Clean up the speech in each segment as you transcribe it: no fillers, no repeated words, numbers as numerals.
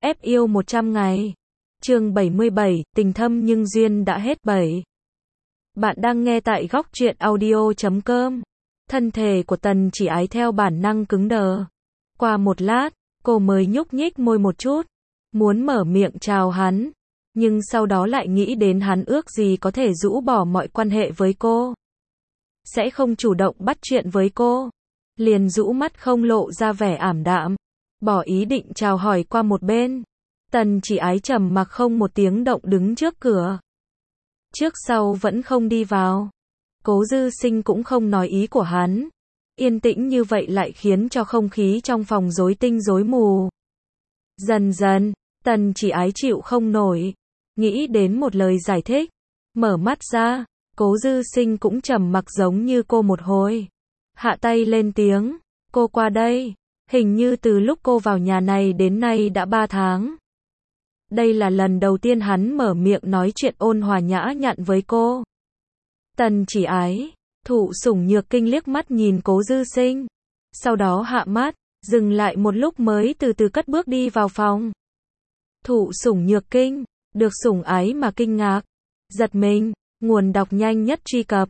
Ép yêu 100 ngày. Chương 77, tình thâm nhưng duyên đã hết 7. Bạn đang nghe tại góc truyện audio.com. Thân thể của Tần Chỉ Ái theo bản năng cứng đờ. Qua một lát, cô mới nhúc nhích môi một chút, muốn mở miệng chào hắn, nhưng sau đó lại nghĩ đến hắn ước gì có thể rũ bỏ mọi quan hệ với cô, sẽ không chủ động bắt chuyện với cô, liền rũ mắt không lộ ra vẻ ảm đạm, bỏ ý định chào hỏi qua một bên. Tần Chỉ Ái trầm mặc không một tiếng động đứng trước cửa, trước sau vẫn không đi vào. Cố Dư Sinh cũng không nói ý của hắn. Yên tĩnh như vậy lại khiến cho không khí trong phòng rối tinh rối mù. Dần dần, Tần Chỉ Ái chịu không nổi, nghĩ đến một lời giải thích, mở mắt ra. Cố Dư Sinh cũng trầm mặc giống như cô một hồi, hạ tay lên tiếng, cô qua đây. Hình như từ lúc cô vào nhà này đến nay đã 3 tháng. Đây là lần đầu tiên hắn mở miệng nói chuyện ôn hòa nhã nhặn với cô. Tần Chỉ Ái, Thụ Sủng Nhược Kinh liếc mắt nhìn Cố Dư Sinh, sau đó hạ mắt, dừng lại một lúc mới từ từ cất bước đi vào phòng. Thụ Sủng Nhược Kinh, được sủng ái mà kinh ngạc, giật mình, nguồn đọc nhanh nhất truy cập.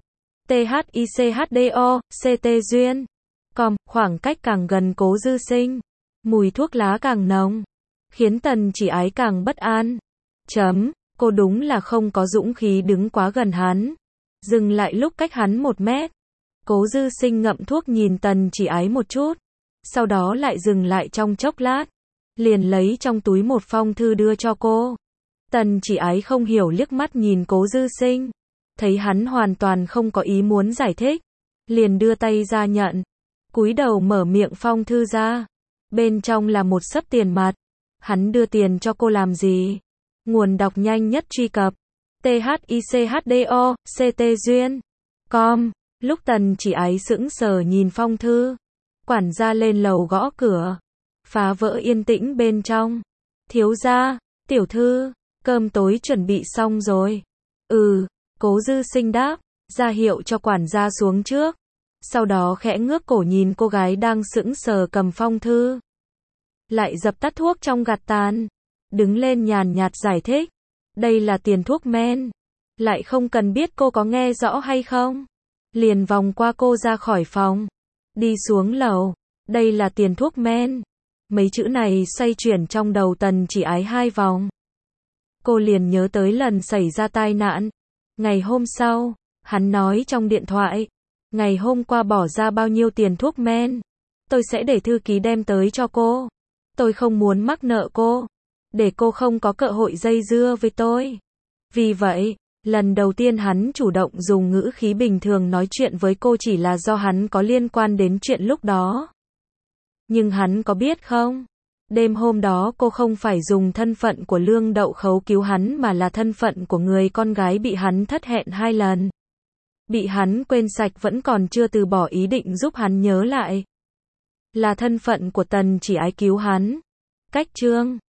THICHDO.CT Duyên. Khoảng cách càng gần Cố Dư Sinh, mùi thuốc lá càng nồng, khiến Tần Chỉ Ái càng bất an. Cô đúng là không có dũng khí đứng quá gần hắn. Dừng lại lúc cách hắn 1 mét. Cố Dư Sinh ngậm thuốc nhìn Tần Chỉ Ái một chút, sau đó lại dừng lại trong chốc lát, liền lấy trong túi một phong thư đưa cho cô. Tần Chỉ Ái không hiểu liếc mắt nhìn Cố Dư Sinh, thấy hắn hoàn toàn không có ý muốn giải thích, liền đưa tay ra nhận, cúi đầu mở miệng phong thư ra. Bên trong là một xấp tiền mặt. Hắn đưa tiền cho cô làm gì? Nguồn đọc nhanh nhất truy cập. THICHDO.CT Duyên. Lúc Tần Chỉ Ái sững sờ nhìn phong thư, quản gia lên lầu gõ cửa, phá vỡ yên tĩnh bên trong. Thiếu gia, tiểu thư, cơm tối chuẩn bị xong rồi. Cố Dư Sinh đáp, ra hiệu cho quản gia xuống trước. Sau đó khẽ ngước cổ nhìn cô gái đang sững sờ cầm phong thư, lại dập tắt thuốc trong gạt tàn, đứng lên nhàn nhạt giải thích, đây là tiền thuốc men, lại không cần biết cô có nghe rõ hay không. Liền vòng qua cô ra khỏi phòng, đi xuống lầu, đây là tiền thuốc men. Mấy chữ này xoay chuyển trong đầu Tần Chỉ Ái 2 vòng. Cô liền nhớ tới lần xảy ra tai nạn. Ngày hôm sau, hắn nói trong điện thoại, ngày hôm qua bỏ ra bao nhiêu tiền thuốc men, tôi sẽ để thư ký đem tới cho cô. Tôi không muốn mắc nợ cô, để cô không có cơ hội dây dưa với tôi. Vì vậy, lần đầu tiên hắn chủ động dùng ngữ khí bình thường nói chuyện với cô chỉ là do hắn có liên quan đến chuyện lúc đó. Nhưng hắn có biết không? Đêm hôm đó cô không phải dùng thân phận của Lương Đậu Khấu cứu hắn mà là thân phận của người con gái bị hắn thất hẹn 2 lần. Bị hắn quên sạch vẫn còn chưa từ bỏ ý định giúp hắn nhớ lại. Là thân phận của Tần Chỉ Ái cứu hắn. Cách chương